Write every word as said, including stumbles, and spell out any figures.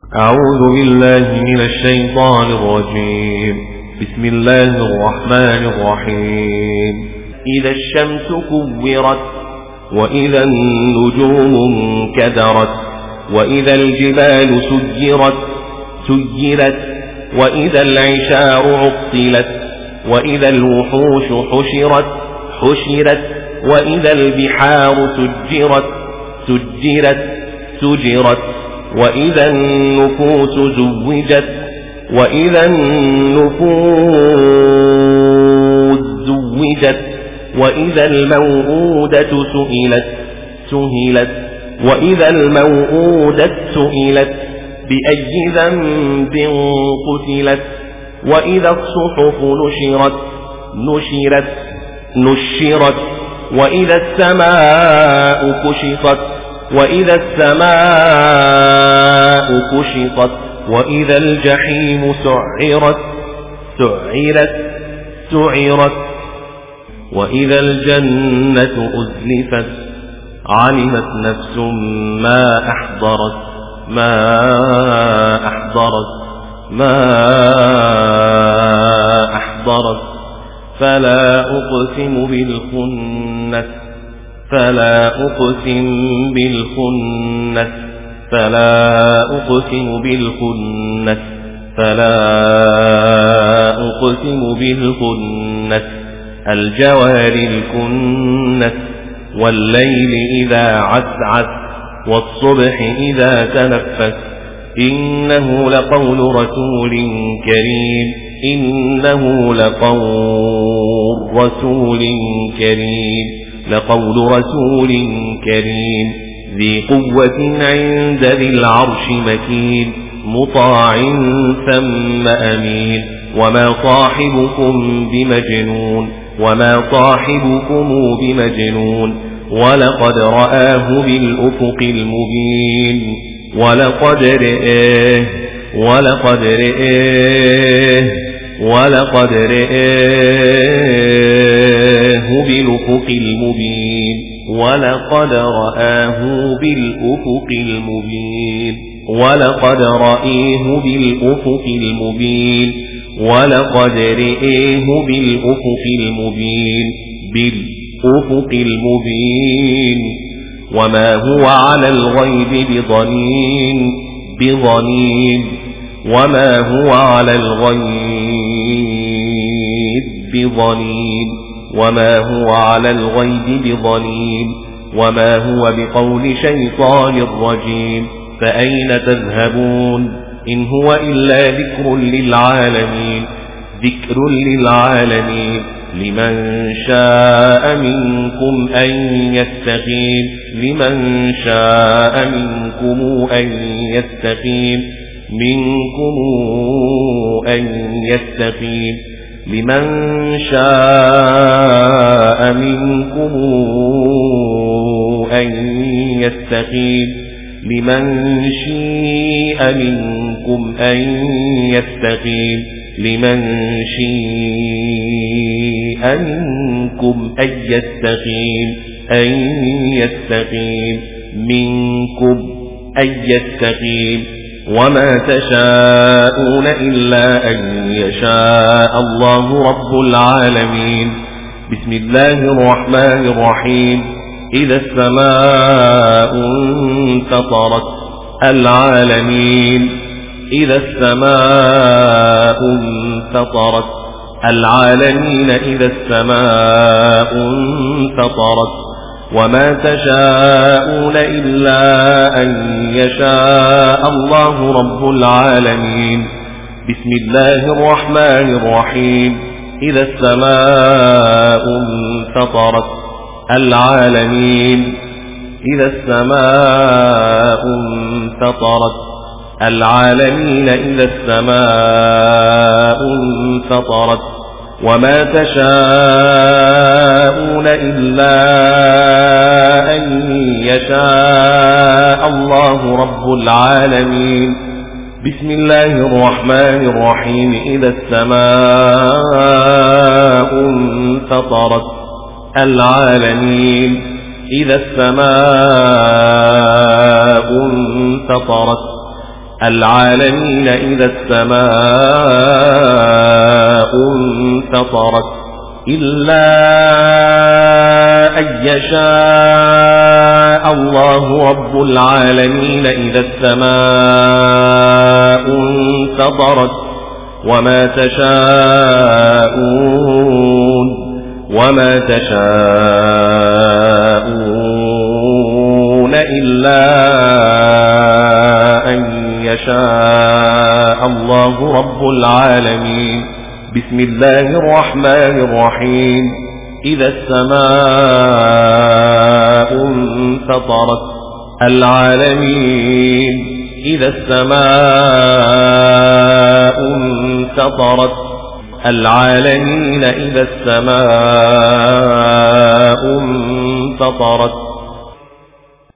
أعوذ بالله من الشيطان الرجيم. بسم الله الرحمن الرحيم. إذا الشمس كورت وإذا النجوم انكدرت وإذا الجبال سجرت سجرت وإذا العشار عطلت وإذا الوحوش حشرت حشرت وإذا البحار سجرت سجرت سجرت وإذا النفوس زوجت وإذا النفوس زوجت وإذا الموءودة سئلت سهلت وإذا الموءودة سئلت بأي ذنب قتلت وإذا الصحف نشرت نشرت نشرت وإذا السماء كشطت وإذا السماء كشطت وإذا الجحيم سعرت سعرت سعرت وإذا الجنة أزلفت علمت نفس ما أحضرت ما أحضرت ما أحضرت فلا أقسم بالخنس فلا أقسم بالخنس فلا أقسم بالخنس فلا أقسم بالخنس الجوار الكنس والليل إذا عسعس والصبح إذا تنفس إنه لقول رسول كريم إنه لقول رسول كريم لقول رسول كريم ذي قوة عند ذي العرش مكين مطاع ثم أمين وما صاحبكم بمجنون وما صاحبكم بمجنون ولقد رآه بالأفق المبين ولقد رآه ولقد رآه ولقد رآه بالأفق المبين ولقد رآه بالأفق المبين ولقد رآه بالأفق المبين ولقد رآه بالأفق المبين بالأفق المبين وما هو على الغيب بضنين بضنين وما هو على الغيب بضنين وما هو على الغيب بضنين وما هو بقول شيطان رجيم فأين تذهبون إن هو إلا ذكر للعالمين ذكر للعالمين لمن شاء منكم أن يستقيم لمن شاء منكم أن يستقيم منكم أن يستقيم لمن شاء منكم أن يستقيم لمن شاء منكم أن يستقيم لمن شاء منكم أن يستقيم أن يستقيم منكم أن يستقيم وما تشاءون إلا أن يشاء الله رب العالمين. بسم الله الرحمن الرحيم. إذا السماء انفطرت العالمين إذا السماء انفطرت العالمين إذا السماء انفطرت وما تشاءون إلا أن يشاء الله رب العالمين. بسم الله الرحمن الرحيم. إذا السماء انفطرت العالمين إذا السماء انفطرت العالمين إذا السماء انفطرت وما تشاءون إلا أن يشاء الله رب العالمين. بسم الله الرحمن الرحيم. إذا السماء انفطرت العالمين إذا السماء انفطرت العالمين إذا السماء انفطرت إلا أن يشاء الله رب العالمين إذا السماء انفطرت وما تشاءون وما تشاءون إلا أن يشاء الله رب العالمين. بسم الله الرحمن الرحيم. إذا السماء انفطرت العالمين إذا السماء انفطرت العالمين إذا السماء انفطرت